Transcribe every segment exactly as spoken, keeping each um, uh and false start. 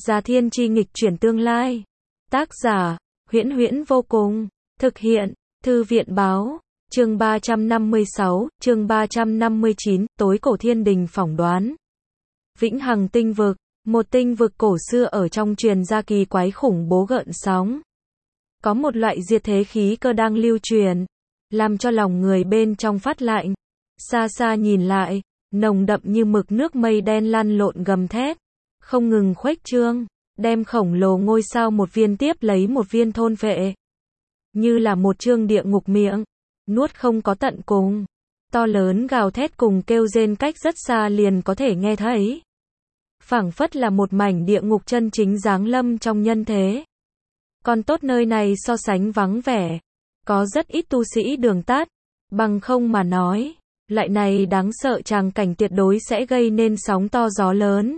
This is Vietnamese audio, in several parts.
Già thiên chi nghịch chuyển tương lai. Tác giả, Huyễn Huyễn vô cùng. Thực hiện, Thư viện báo. Chương ba trăm năm mươi sáu, chương ba trăm năm mươi chín, tối cổ thiên đình phỏng đoán. Vĩnh Hằng tinh vực, một tinh vực cổ xưa ở trong truyền gia kỳ quái khủng bố gợn sóng. Có một loại diệt thế khí cơ đang lưu truyền, làm cho lòng người bên trong phát lạnh. Xa xa nhìn lại, nồng đậm như mực nước mây đen lăn lộn gầm thét, không ngừng khuếch trương, đem khổng lồ ngôi sao một viên tiếp lấy một viên thôn phệ. Như là một chương địa ngục miệng, nuốt không có tận cùng. To lớn gào thét cùng kêu rên cách rất xa liền có thể nghe thấy. Phảng phất là một mảnh địa ngục chân chính giáng lâm trong nhân thế. Còn tốt nơi này so sánh vắng vẻ, có rất ít tu sĩ đường tắt, bằng không mà nói, lại này đáng sợ tràng cảnh tuyệt đối sẽ gây nên sóng to gió lớn.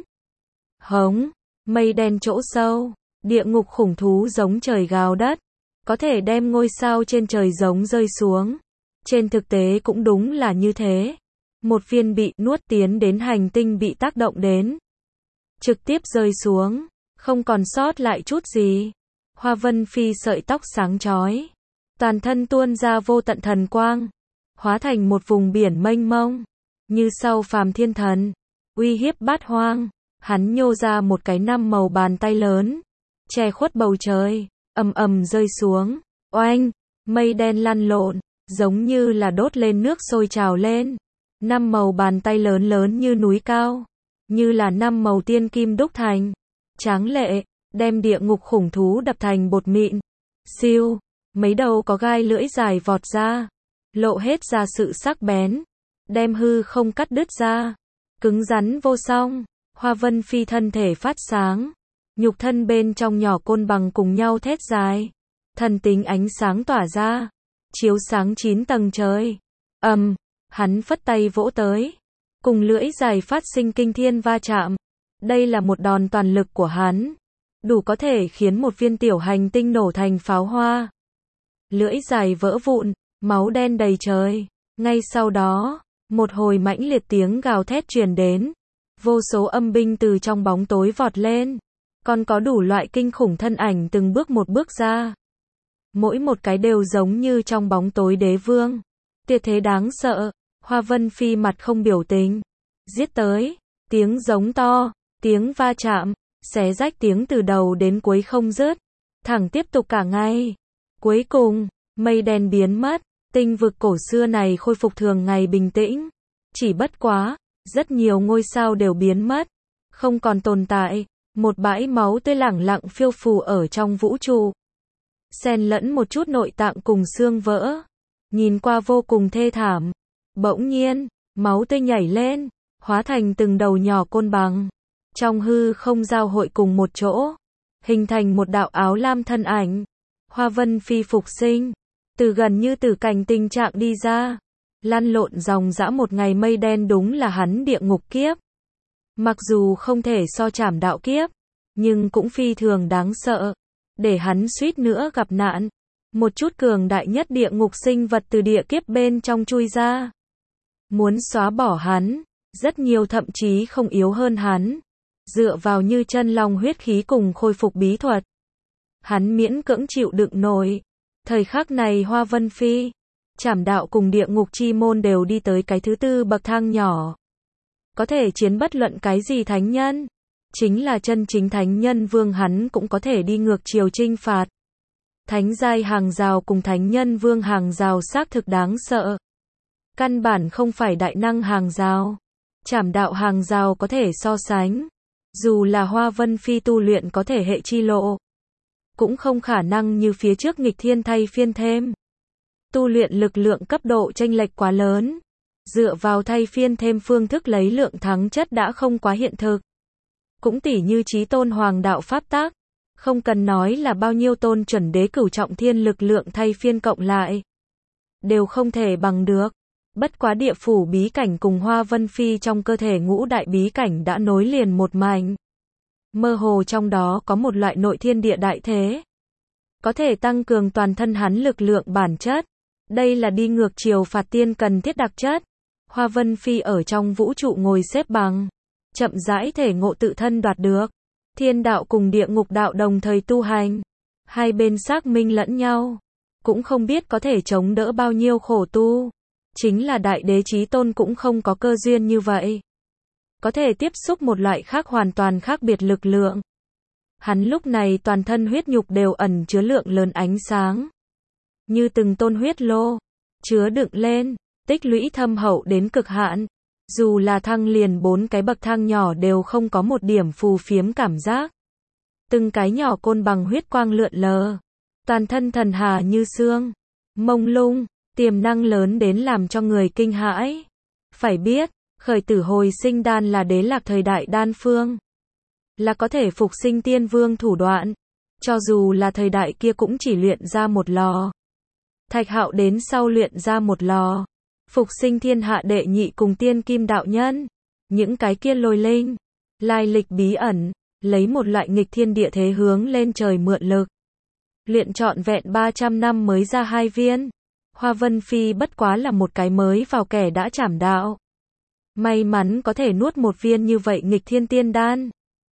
Hống, mây đen chỗ sâu, địa ngục khủng thú giống trời gào đất, có thể đem ngôi sao trên trời giống rơi xuống. Trên thực tế cũng đúng là như thế. Một viên bị nuốt tiến đến hành tinh bị tác động đến, trực tiếp rơi xuống, không còn sót lại chút gì. Hoa Vân Phi sợi tóc sáng chói, toàn thân tuôn ra vô tận thần quang, hóa thành một vùng biển mênh mông, như sau phàm thiên thần, uy hiếp bát hoang. Hắn nhô ra một cái năm màu bàn tay lớn, che khuất bầu trời, ầm ầm rơi xuống. Oanh, mây đen lăn lộn, giống như là đốt lên nước sôi trào lên. Năm màu bàn tay lớn lớn như núi cao, như là năm màu tiên kim đúc thành, tráng lệ, đem địa ngục khủng thú đập thành bột mịn. Siêu, mấy đầu có gai lưỡi dài vọt ra, lộ hết ra sự sắc bén, đem hư không cắt đứt ra, cứng rắn vô song. Hoa Vân Phi thân thể phát sáng, nhục thân bên trong nhỏ côn bằng cùng nhau thét dài, thần tính ánh sáng tỏa ra, chiếu sáng chín tầng trời. Ầm, um, hắn phất tay vỗ tới, cùng lưỡi dài phát sinh kinh thiên va chạm. Đây là một đòn toàn lực của hắn, đủ có thể khiến một viên tiểu hành tinh nổ thành pháo hoa. Lưỡi dài vỡ vụn, máu đen đầy trời. Ngay sau đó, một hồi mãnh liệt tiếng gào thét truyền đến. Vô số âm binh từ trong bóng tối vọt lên, còn có đủ loại kinh khủng thân ảnh từng bước một bước ra. Mỗi một cái đều giống như trong bóng tối đế vương, tuyệt thế đáng sợ. Hoa Vân Phi mặt không biểu tình, giết tới, tiếng giống to, tiếng va chạm, xé rách tiếng từ đầu đến cuối không dứt, thẳng tiếp tục cả ngày. Cuối cùng, mây đen biến mất, tinh vực cổ xưa này khôi phục thường ngày bình tĩnh. Chỉ bất quá, rất nhiều ngôi sao đều biến mất, không còn tồn tại, một bãi máu tươi lẳng lặng phiêu phù ở trong vũ trụ. Xen lẫn một chút nội tạng cùng xương vỡ, nhìn qua vô cùng thê thảm. Bỗng nhiên, máu tươi nhảy lên, hóa thành từng đầu nhỏ côn bằng, trong hư không giao hội cùng một chỗ, hình thành một đạo áo lam thân ảnh. Hoa Vân Phi phục sinh, từ gần như tử cảnh tình trạng đi ra. Lăn lộn dòng dã một ngày mây đen đúng là hắn địa ngục kiếp. Mặc dù không thể so chảm đạo kiếp, nhưng cũng phi thường đáng sợ, để hắn suýt nữa gặp nạn. Một chút cường đại nhất địa ngục sinh vật từ địa kiếp bên trong chui ra, muốn xóa bỏ hắn, rất nhiều thậm chí không yếu hơn hắn, dựa vào như chân long huyết khí cùng khôi phục bí thuật, hắn miễn cưỡng chịu đựng nổi. Thời khắc này Hoa Vân Phi, Trảm đạo cùng địa ngục chi môn đều đi tới cái thứ tư bậc thang nhỏ. Có thể chiến bất luận cái gì thánh nhân. Chính là chân chính thánh nhân vương hắn cũng có thể đi ngược chiều chinh phạt. Thánh giai hàng rào cùng thánh nhân vương hàng rào xác thực đáng sợ. Căn bản không phải đại năng hàng rào. Trảm đạo hàng rào có thể so sánh. Dù là Hoa Vân Phi tu luyện có thể hệ chi lộ, cũng không khả năng như phía trước nghịch thiên thay phiên thêm. Tu luyện lực lượng cấp độ chênh lệch quá lớn, dựa vào thay phiên thêm phương thức lấy lượng thắng chất đã không quá hiện thực. Cũng tỉ như chí tôn hoàng đạo pháp tắc, không cần nói là bao nhiêu tôn chuẩn đế cửu trọng thiên lực lượng thay phiên cộng lại, đều không thể bằng được. Bất quá địa phủ bí cảnh cùng Hoa Vân Phi trong cơ thể ngũ đại bí cảnh đã nối liền một mạch. Mơ hồ trong đó có một loại nội thiên địa đại thế, có thể tăng cường toàn thân hắn lực lượng bản chất. Đây là đi ngược chiều phạt tiên cần thiết đặc chất. Hoa Vân Phi ở trong vũ trụ ngồi xếp bằng, chậm rãi thể ngộ tự thân đoạt được. Thiên đạo cùng địa ngục đạo đồng thời tu hành. Hai bên xác minh lẫn nhau. Cũng không biết có thể chống đỡ bao nhiêu khổ tu. Chính là đại đế chí tôn cũng không có cơ duyên như vậy. Có thể tiếp xúc một loại khác hoàn toàn khác biệt lực lượng. Hắn lúc này toàn thân huyết nhục đều ẩn chứa lượng lớn ánh sáng. Như từng tôn huyết lô. Chứa đựng lên. Tích lũy thâm hậu đến cực hạn. Dù là thăng liền bốn cái bậc thang nhỏ đều không có một điểm phù phiếm cảm giác. Từng cái nhỏ côn bằng huyết quang lượn lờ. Toàn thân thần hà như xương. Mông lung. Tiềm năng lớn đến làm cho người kinh hãi. Phải biết, khởi tử hồi sinh đan là đế lạc thời đại đan phương. Là có thể phục sinh tiên vương thủ đoạn. Cho dù là thời đại kia cũng chỉ luyện ra một lò. Thạch Hạo đến sau luyện ra một lò. Phục sinh thiên hạ đệ nhị cùng tiên kim đạo nhân. Những cái kia lôi linh. Lai lịch bí ẩn. Lấy một loại nghịch thiên địa thế hướng lên trời mượn lực. Luyện trọn vẹn ba trăm năm mới ra hai viên. Hoa Vân Phi bất quá là một cái mới vào kẻ đã chảm đạo. May mắn có thể nuốt một viên như vậy nghịch thiên tiên đan.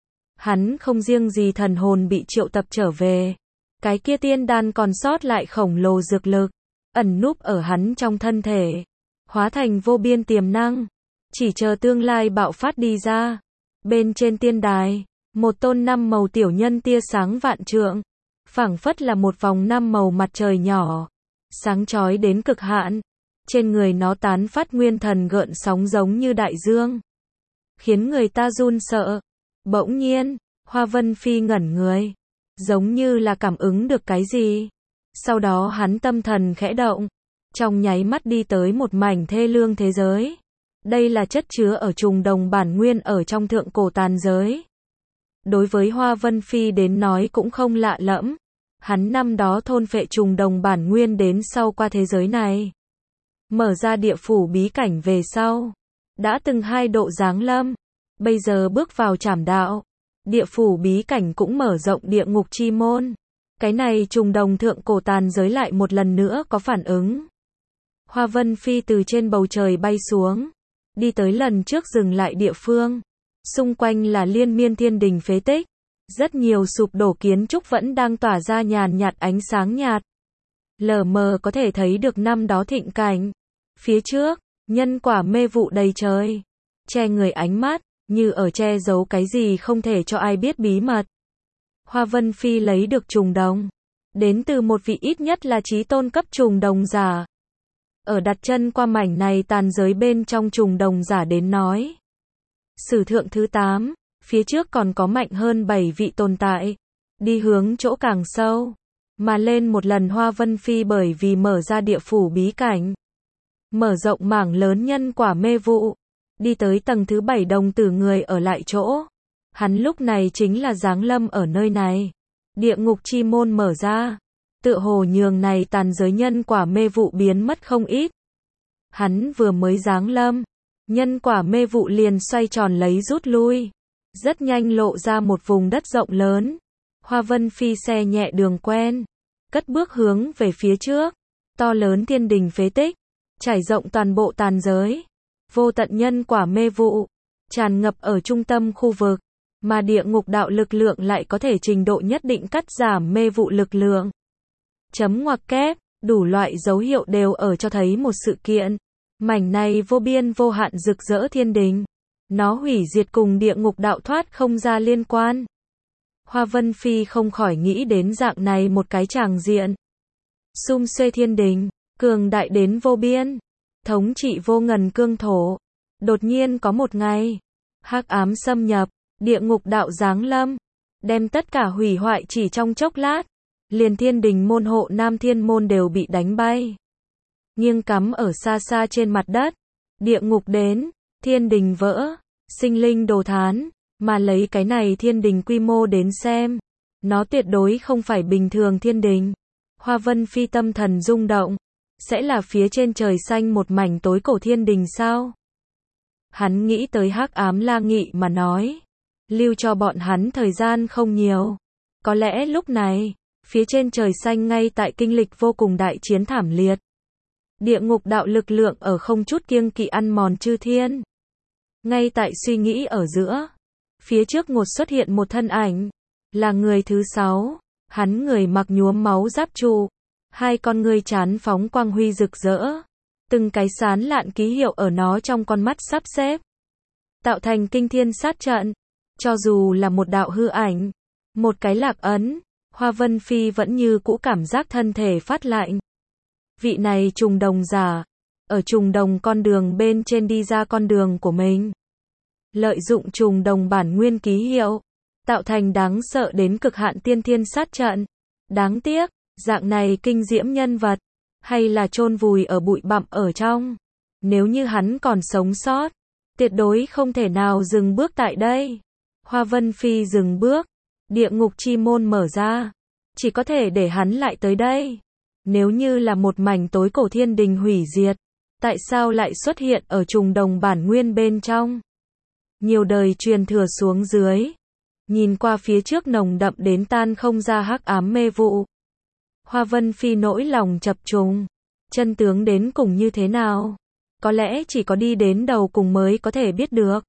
Hắn không riêng gì thần hồn bị triệu tập trở về. Cái kia tiên đan còn sót lại khổng lồ dược lực. Ẩn núp ở hắn trong thân thể. Hóa thành vô biên tiềm năng. Chỉ chờ tương lai bạo phát đi ra. Bên trên tiên đài. Một tôn năm màu tiểu nhân tia sáng vạn trượng. Phảng phất là một vòng năm màu mặt trời nhỏ. Sáng chói đến cực hạn. Trên người nó tán phát nguyên thần gợn sóng giống như đại dương. Khiến người ta run sợ. Bỗng nhiên, Hoa Vân Phi ngẩn người. Giống như là cảm ứng được cái gì. Sau đó hắn tâm thần khẽ động. Trong nháy mắt đi tới một mảnh thê lương thế giới. Đây là chất chứa ở trùng đồng bản nguyên ở trong thượng cổ tàn giới. Đối với Hoa Vân Phi đến nói cũng không lạ lẫm. Hắn năm đó thôn phệ trùng đồng bản nguyên đến sau qua thế giới này. Mở ra địa phủ bí cảnh về sau. Đã từng hai độ giáng lâm. Bây giờ bước vào trảm đạo. Địa phủ bí cảnh cũng mở rộng địa ngục chi môn. Cái này trùng đồng thượng cổ tàn giới lại một lần nữa có phản ứng. Hoa Vân Phi từ trên bầu trời bay xuống. Đi tới lần trước dừng lại địa phương. Xung quanh là liên miên thiên đình phế tích. Rất nhiều sụp đổ kiến trúc vẫn đang tỏa ra nhàn nhạt ánh sáng nhạt. Lờ mờ có thể thấy được năm đó thịnh cảnh. Phía trước, nhân quả mê vụ đầy trời. Che người ánh mắt, như ở che giấu cái gì không thể cho ai biết bí mật. Hoa Vân Phi lấy được trùng đồng. Đến từ một vị ít nhất là chí tôn cấp trùng đồng giả. Ở đặt chân qua mảnh này tàn giới bên trong trùng đồng giả đến nói. Sử thượng thứ tám, phía trước còn có mạnh hơn bảy vị tồn tại. Đi hướng chỗ càng sâu. Mà lên một lần Hoa Vân Phi bởi vì mở ra địa phủ bí cảnh. Mở rộng mảng lớn nhân quả mê vụ. Đi tới tầng thứ bảy đồng tử người ở lại chỗ. Hắn lúc này chính là giáng lâm ở nơi này. Địa ngục chi môn mở ra. Tựa hồ nhường này tàn giới nhân quả mê vụ biến mất không ít. Hắn vừa mới giáng lâm. Nhân quả mê vụ liền xoay tròn lấy rút lui. Rất nhanh lộ ra một vùng đất rộng lớn. Hoa Vân Phi xe nhẹ đường quen. Cất bước hướng về phía trước. To lớn thiên đình phế tích. Trải rộng toàn bộ tàn giới. Vô tận nhân quả mê vụ. Tràn ngập ở trung tâm khu vực. Mà địa ngục đạo lực lượng lại có thể trình độ nhất định cắt giảm mê vụ lực lượng. Chấm ngoặc kép. Đủ loại dấu hiệu đều ở cho thấy một sự kiện. Mảnh này vô biên vô hạn rực rỡ thiên đình. Nó hủy diệt cùng địa ngục đạo thoát không ra liên quan. Hoa Vân Phi không khỏi nghĩ đến dạng này một cái tràng diện. Sum xuê thiên đình, cường đại đến vô biên, thống trị vô ngần cương thổ. Đột nhiên có một ngày, hắc ám xâm nhập, địa ngục đạo giáng lâm, đem tất cả hủy hoại chỉ trong chốc lát. Liền thiên đình môn hộ Nam Thiên môn đều bị đánh bay. Nghiêng cắm ở xa xa trên mặt đất. Địa ngục đến, thiên đình vỡ, sinh linh đồ thán. Mà lấy cái này thiên đình quy mô đến xem. Nó tuyệt đối không phải bình thường thiên đình. Hoa Vân Phi tâm thần rung động. Sẽ là phía trên trời xanh một mảnh tối cổ thiên đình sao? Hắn nghĩ tới hắc ám La Nghị mà nói. Lưu cho bọn hắn thời gian không nhiều. Có lẽ lúc này, phía trên trời xanh ngay tại kinh lịch vô cùng đại chiến thảm liệt. Địa ngục đạo lực lượng ở không chút kiêng kỵ ăn mòn chư thiên. Ngay tại suy nghĩ ở giữa. Phía trước ngột xuất hiện một thân ảnh. Là người thứ sáu. Hắn người mặc nhuốm máu giáp trụ. Hai con ngươi chán phóng quang huy rực rỡ. Từng cái sán lạn ký hiệu ở nó trong con mắt sắp xếp. Tạo thành kinh thiên sát trận. Cho dù là một đạo hư ảnh. Một cái lạc ấn. Hoa Vân Phi vẫn như cũ cảm giác thân thể phát lạnh. Vị này trùng đồng giả. Ở trùng đồng con đường bên trên đi ra con đường của mình. Lợi dụng trùng đồng bản nguyên ký hiệu. Tạo thành đáng sợ đến cực hạn tiên thiên sát trận. Đáng tiếc, dạng này kinh diễm nhân vật. Hay là chôn vùi ở bụi bặm ở trong. Nếu như hắn còn sống sót. Tuyệt đối không thể nào dừng bước tại đây. Hoa Vân Phi dừng bước. Địa ngục chi môn mở ra. Chỉ có thể để hắn lại tới đây. Nếu như là một mảnh tối cổ thiên đình hủy diệt. Tại sao lại xuất hiện ở trùng đồng bản nguyên bên trong? Nhiều đời truyền thừa xuống dưới. Nhìn qua phía trước nồng đậm đến tan không ra hắc ám mê vụ. Hoa Vân Phi nỗi lòng chập trùng. Chân tướng đến cùng như thế nào? Có lẽ chỉ có đi đến đầu cùng mới có thể biết được.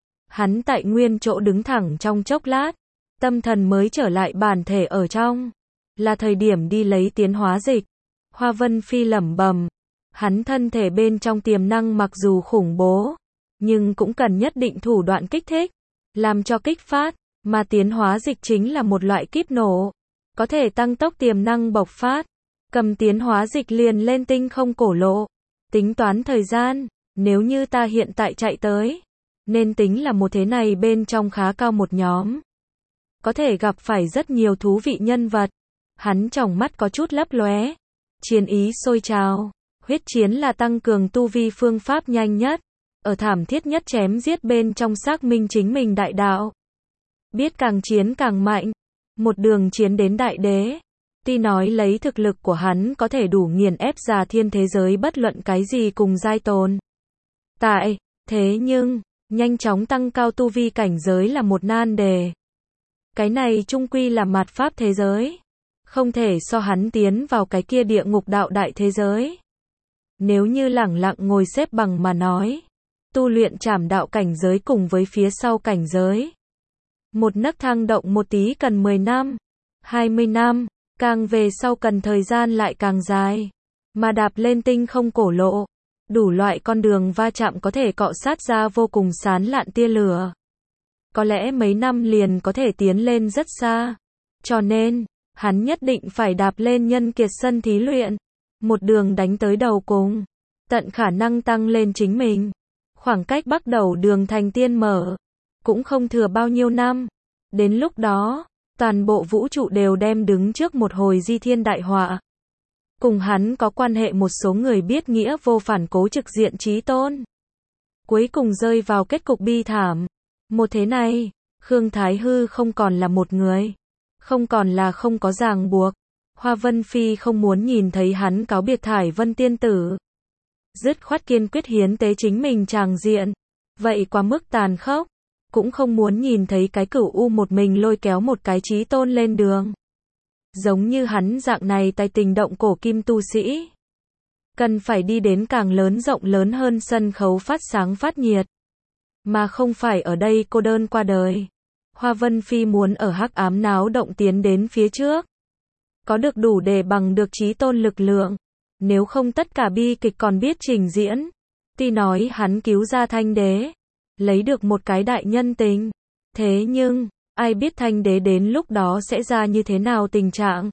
Hắn tại nguyên chỗ đứng thẳng trong chốc lát. Tâm thần mới trở lại bản thể ở trong. Là thời điểm đi lấy tiến hóa dịch. Hoa Vân Phi lẩm bẩm. Hắn thân thể bên trong tiềm năng mặc dù khủng bố. Nhưng cũng cần nhất định thủ đoạn kích thích. Làm cho kích phát. Mà tiến hóa dịch chính là một loại kíp nổ. Có thể tăng tốc tiềm năng bộc phát. Cầm tiến hóa dịch liền lên tinh không cổ lộ. Tính toán thời gian. Nếu như ta hiện tại chạy tới. Nên tính là một thế này bên trong khá cao một nhóm. Có thể gặp phải rất nhiều thú vị nhân vật. Hắn trong mắt có chút lấp lóe. Chiến ý sôi trào. Huyết chiến là tăng cường tu vi phương pháp nhanh nhất. Ở thảm thiết nhất chém giết bên trong xác minh chính mình đại đạo. Biết càng chiến càng mạnh. Một đường chiến đến đại đế. Tuy nói lấy thực lực của hắn có thể đủ nghiền ép già thiên thế giới bất luận cái gì cùng giai tồn. Tại, thế nhưng, nhanh chóng tăng cao tu vi cảnh giới là một nan đề. Cái này chung quy là mạt pháp thế giới. Không thể so hắn tiến vào cái kia địa ngục đạo đại thế giới. Nếu như lẳng lặng ngồi xếp bằng mà nói. Tu luyện trảm đạo cảnh giới cùng với phía sau cảnh giới. Một nấc thang động một tí cần mười năm, hai mươi năm, càng về sau cần thời gian lại càng dài. Mà đạp lên tinh không cổ lộ. Đủ loại con đường va chạm có thể cọ sát ra vô cùng sán lạn tia lửa. Có lẽ mấy năm liền có thể tiến lên rất xa. Cho nên, hắn nhất định phải đạp lên nhân kiệt sân thí luyện. Một đường đánh tới đầu cùng. Tận khả năng tăng lên chính mình. Khoảng cách bắt đầu đường thành tiên mở. Cũng không thừa bao nhiêu năm. Đến lúc đó, toàn bộ vũ trụ đều đem đứng trước một hồi di thiên đại họa. Cùng hắn có quan hệ một số người biết nghĩa vô phản cố trực diện chí tôn. Cuối cùng rơi vào kết cục bi thảm. Một thế này, Khương Thái Hư không còn là một người. Không còn là không có ràng buộc. Hoa Vân Phi không muốn nhìn thấy hắn cáo biệt Thải Vân tiên tử. Dứt khoát kiên quyết hiến tế chính mình tràng diện. Vậy quá mức tàn khốc. Cũng không muốn nhìn thấy cái cửu u một mình lôi kéo một cái chí tôn lên đường. Giống như hắn dạng này tay tình động cổ kim tu sĩ. Cần phải đi đến càng lớn rộng lớn hơn sân khấu phát sáng phát nhiệt. Mà không phải ở đây cô đơn qua đời. Hoa Vân Phi muốn ở hắc ám náo động tiến đến phía trước. Có được đủ để bằng được chí tôn lực lượng. Nếu không tất cả bi kịch còn biết trình diễn. Tuy nói hắn cứu ra Thanh Đế. Lấy được một cái đại nhân tình. Thế nhưng, ai biết Thanh Đế đến lúc đó sẽ ra như thế nào tình trạng.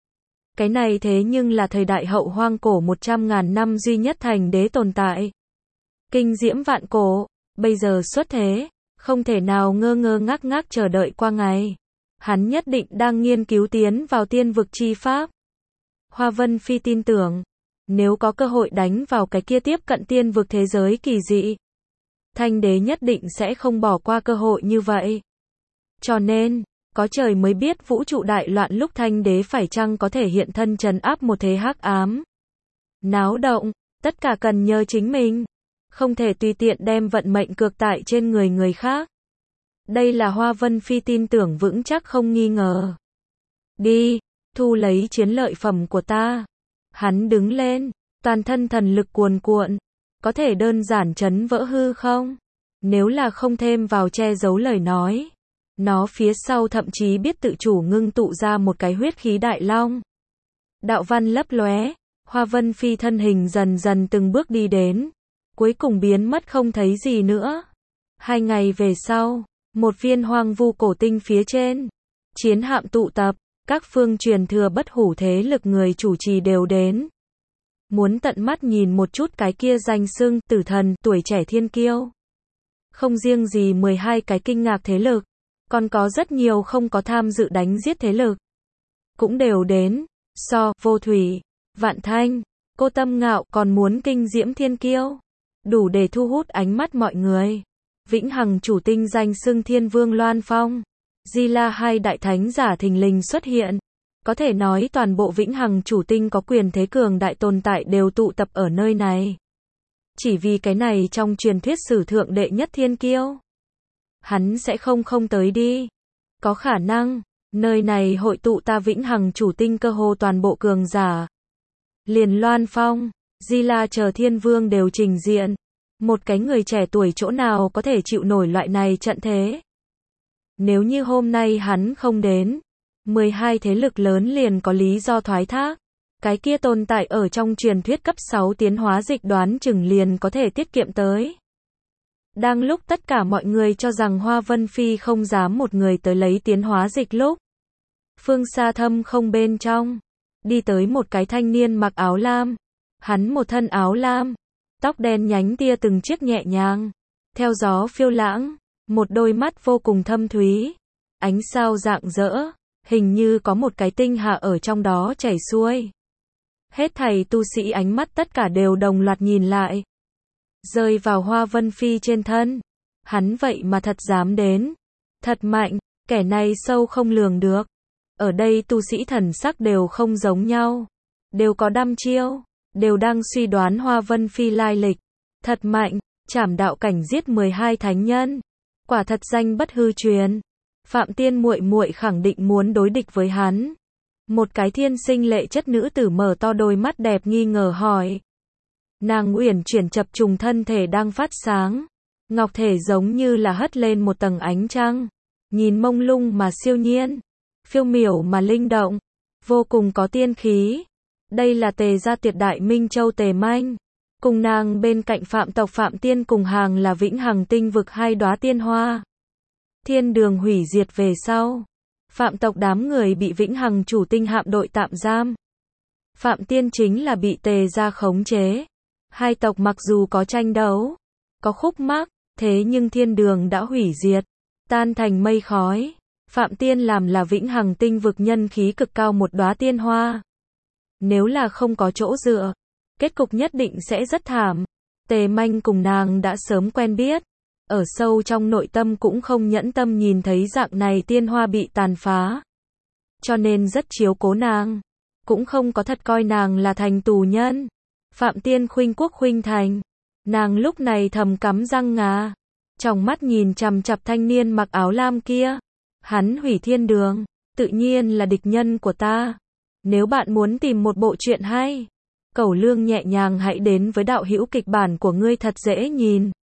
Cái này thế nhưng là thời đại hậu hoang cổ một trăm ngàn năm duy nhất Thanh Đế tồn tại. Kinh diễm vạn cổ, bây giờ xuất thế, không thể nào ngơ ngơ ngác ngác chờ đợi qua ngày. Hắn nhất định đang nghiên cứu tiến vào tiên vực chi pháp. Hoa Vân Phi tin tưởng, nếu có cơ hội đánh vào cái kia tiếp cận tiên vực thế giới kỳ dị, Thanh Đế nhất định sẽ không bỏ qua cơ hội như vậy. Cho nên, có trời mới biết vũ trụ đại loạn lúc Thanh Đế phải chăng có thể hiện thân trấn áp một thế hắc ám. Náo động, tất cả cần nhờ chính mình. Không thể tùy tiện đem vận mệnh cược tại trên người người khác. Đây là Hoa Vân Phi tin tưởng vững chắc không nghi ngờ. Đi, thu lấy chiến lợi phẩm của ta. Hắn đứng lên, toàn thân thần lực cuồn cuộn. Có thể đơn giản chấn vỡ hư không? Nếu là không thêm vào che giấu lời nói, nó phía sau thậm chí biết tự chủ ngưng tụ ra một cái huyết khí đại long. Đạo văn lấp lóe, Hoa Vân Phi thân hình dần dần từng bước đi đến, cuối cùng biến mất không thấy gì nữa. Hai ngày về sau, một viên hoang vu cổ tinh phía trên, chiến hạm tụ tập, các phương truyền thừa bất hủ thế lực người chủ trì đều đến. Muốn tận mắt nhìn một chút cái kia danh xưng tử thần tuổi trẻ thiên kiêu. Không riêng gì mười hai cái kinh ngạc thế lực, còn có rất nhiều không có tham dự đánh giết thế lực. Cũng đều đến, so, vô thủy, vạn thanh, cô tâm ngạo còn muốn kinh diễm thiên kiêu. Đủ để thu hút ánh mắt mọi người. Vĩnh hằng chủ tinh danh xưng thiên vương Loan Phong, Di La hai đại thánh giả thình lình xuất hiện. Có thể nói toàn bộ vĩnh hằng chủ tinh có quyền thế cường đại tồn tại đều tụ tập ở nơi này. Chỉ vì cái này trong truyền thuyết sử thượng đệ nhất thiên kiêu. Hắn sẽ không không tới đi. Có khả năng, nơi này hội tụ ta vĩnh hằng chủ tinh cơ hồ toàn bộ cường giả. Liền Loan Phong, Di La chờ thiên vương đều trình diện. Một cái người trẻ tuổi chỗ nào có thể chịu nổi loại này trận thế. Nếu như hôm nay hắn không đến, mười hai thế lực lớn liền có lý do thoái thác. Cái kia tồn tại ở trong truyền thuyết cấp sáu tiến hóa dịch đoán chừng liền có thể tiết kiệm tới. Đang lúc tất cả mọi người cho rằng Hoa Vân Phi không dám một người tới lấy tiến hóa dịch lúc. Phương xa thâm không bên trong, đi tới một cái thanh niên mặc áo lam. Hắn một thân áo lam, tóc đen nhánh tia từng chiếc nhẹ nhàng, theo gió phiêu lãng, một đôi mắt vô cùng thâm thúy, ánh sao rạng rỡ, hình như có một cái tinh hà ở trong đó chảy xuôi. Hết thảy tu sĩ ánh mắt tất cả đều đồng loạt nhìn lại, rơi vào Hoa Vân Phi trên thân. Hắn vậy mà thật dám đến, thật mạnh, kẻ này sâu không lường được. Ở đây tu sĩ thần sắc đều không giống nhau, đều có đăm chiêu, đều đang suy đoán Hoa Vân Phi lai lịch. Thật mạnh, trảm đạo cảnh giết mười hai thánh nhân, quả thật danh bất hư truyền. Phạm Tiên muội muội khẳng định muốn đối địch với hắn. Một cái thiên sinh lệ chất nữ tử mở to đôi mắt đẹp nghi ngờ hỏi. Nàng uyển chuyển chập trùng thân thể đang phát sáng, ngọc thể giống như là hất lên một tầng ánh trăng, nhìn mông lung mà siêu nhiên, phiêu miểu mà linh động, vô cùng có tiên khí. Đây là Tề gia Tiệt Đại Minh Châu Tề Manh, cùng nàng bên cạnh Phạm tộc Phạm Tiên cùng hàng là vĩnh hằng tinh vực hai đóa tiên hoa. Thiên đường hủy diệt về sau, Phạm tộc đám người bị vĩnh hằng chủ tinh hạm đội tạm giam. Phạm Tiên chính là bị Tề gia khống chế. Hai tộc mặc dù có tranh đấu, có khúc mắc, thế nhưng thiên đường đã hủy diệt, tan thành mây khói. Phạm Tiên làm là vĩnh hằng tinh vực nhân khí cực cao một đóa tiên hoa. Nếu là không có chỗ dựa, kết cục nhất định sẽ rất thảm. Tề Manh cùng nàng đã sớm quen biết, ở sâu trong nội tâm cũng không nhẫn tâm nhìn thấy dạng này tiên hoa bị tàn phá. Cho nên rất chiếu cố nàng, cũng không có thật coi nàng là thành tù nhân. Phạm Tiên khuynh quốc khuynh thành, nàng lúc này thầm cắm răng ngà, trong mắt nhìn chằm chằm thanh niên mặc áo lam kia. Hắn hủy thiên đường, tự nhiên là địch nhân của ta. Nếu bạn muốn tìm một bộ truyện hay, Cẩu Lương nhẹ nhàng hãy đến với đạo hữu kịch bản của ngươi thật dễ nhìn.